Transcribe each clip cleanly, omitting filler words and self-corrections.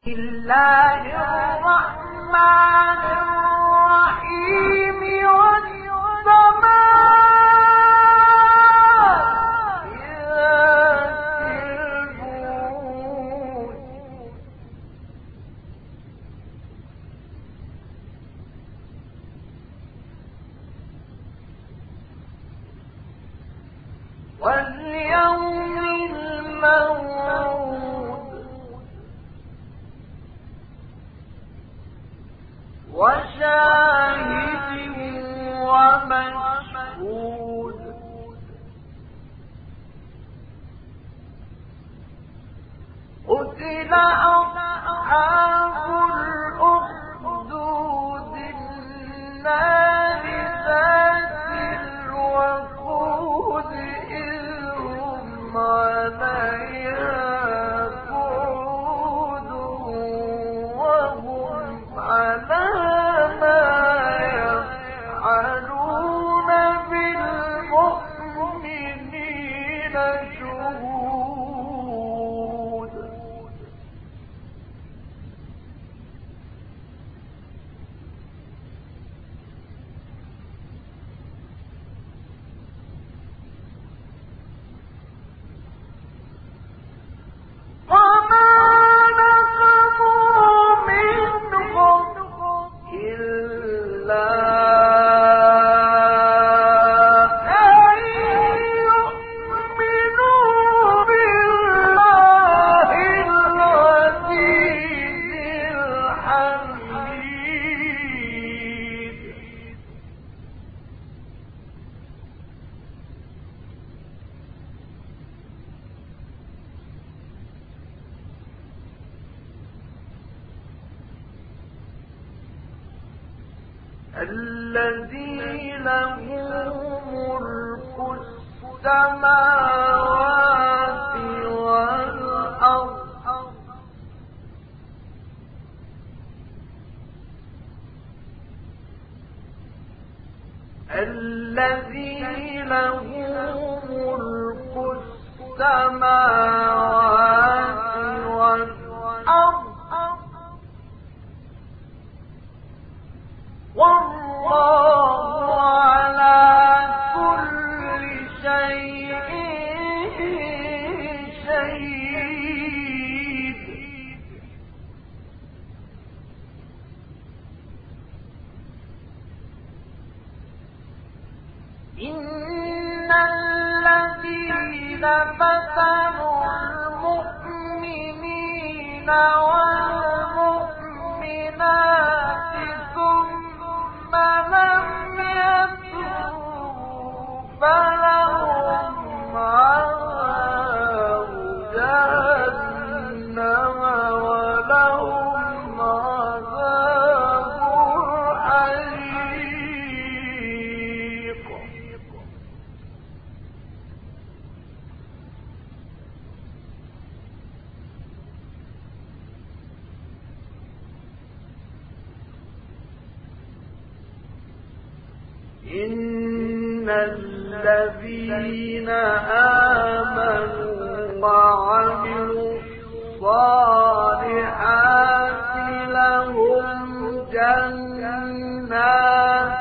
الله الرحمن الرحيم واليوم الموعود وشاهد ومشهود قتل أصحاب الأخدود النار ذات الوقود إذ هم عليها قعود وهم على ما يفعلون بالمؤمنين شهود الذي له ملك السماوات والأرض الذي له ملك السماوات والأرض والله على كل شيء شهيد إن الذين فتنوا المؤمنين والمؤمنات ثم لم يتوبوا فلهم عذاب جهنم ولهم عذاب الحريق إن الذين آمنوا وعملوا الصالحات لهم جنات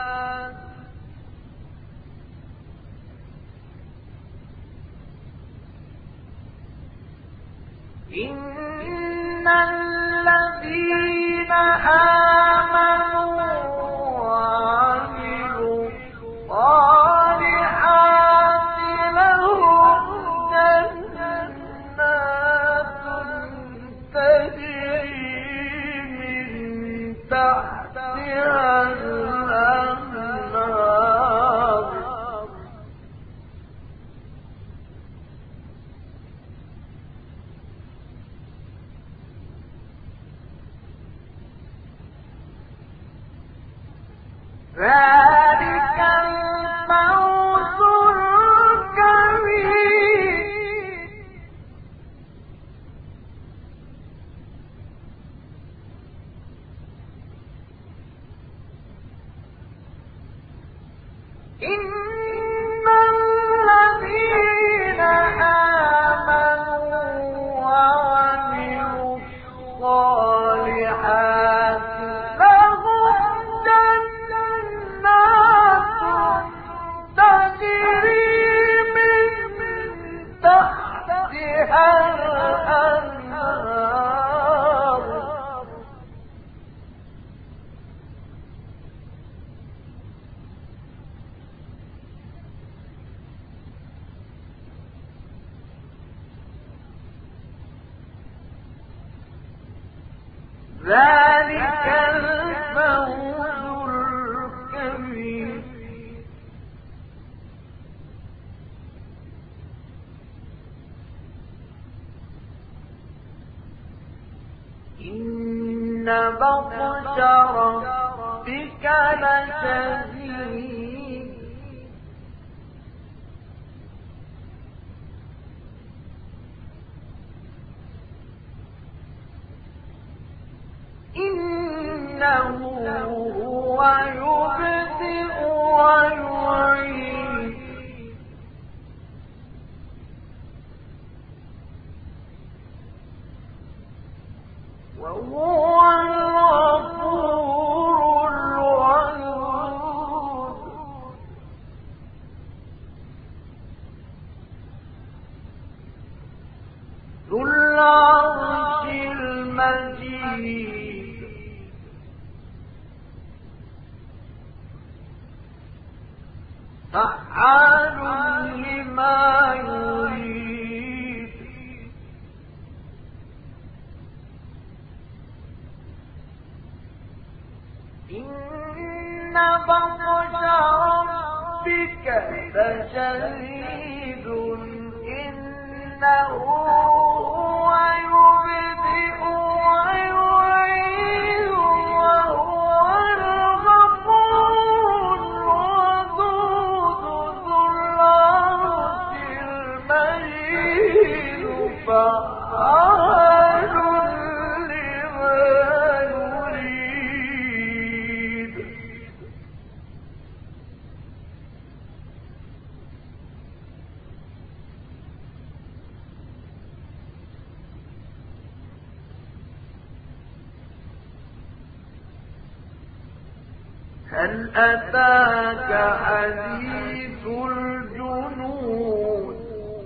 إن الذين آمنوا وعملوا الصالحات لهم جنات تجري من تحتها الأنهار ذلك الفوز الكبير إن الذين آمنوا وعملوا الصالحات الصالحات لهم جنات تجري من تحتها الأنهار ذلك الفوز الكبير. إن بطش ربك لشديد إنه هو يبدئ ويعيد وهو الغفور الودود ذو العرش المجيد فعال لما يريد إن بطش ربك لشديد إنه هو يبدئ ويعيد وهو الغفور الودود ذو العرش المجيد فعال لما يريد هل أتاك حديث الجنود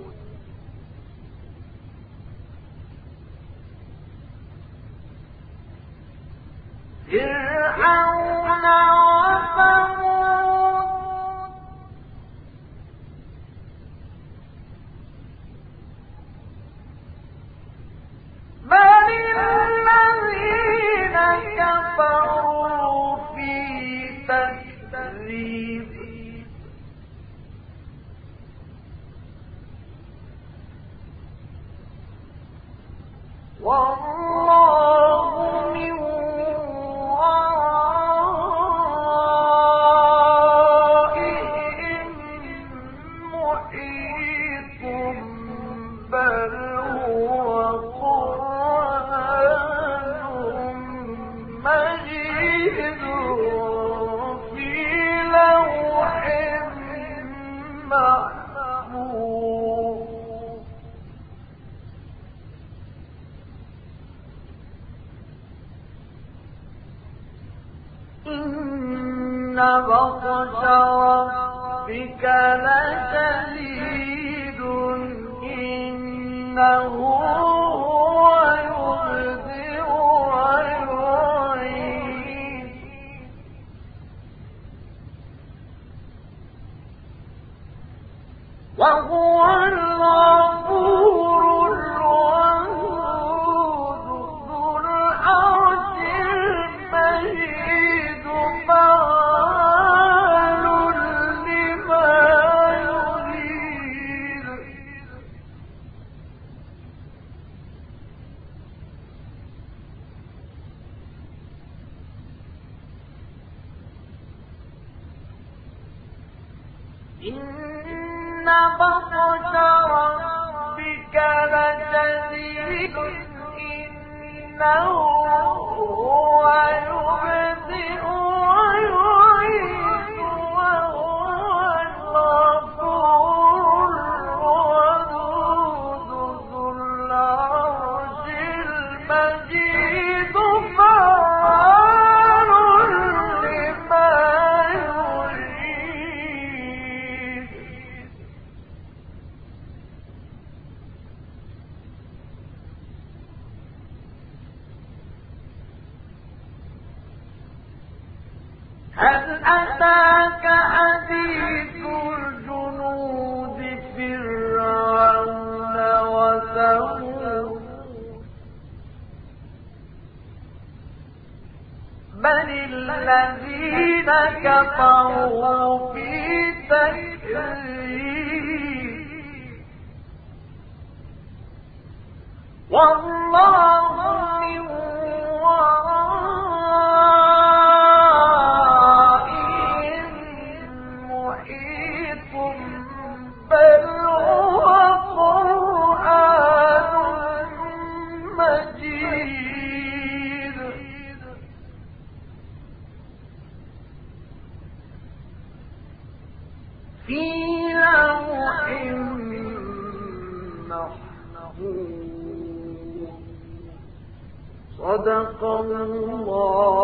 فرعون وثمود بل الذين كفروا في تكذيب والله من ورائهم محيط بل هو قرآن مجيد في لوح محفوظ إن بطش ربك لشديد إنه هو يبدئ ويعيد وهو الغفور الودود ذو العرش المجيد فعال لما يريد إن بطش ربك لشديد إنه هو يبدئ ويعيد وهو الغفور الودود ذو العرش المجيد أتاك حديث الجنود فرعون وثمود بل الذين كفروا في تكذيب والله من ورائهم محيط بل هو قرآن مجيد في لوح محفوظ صدق الله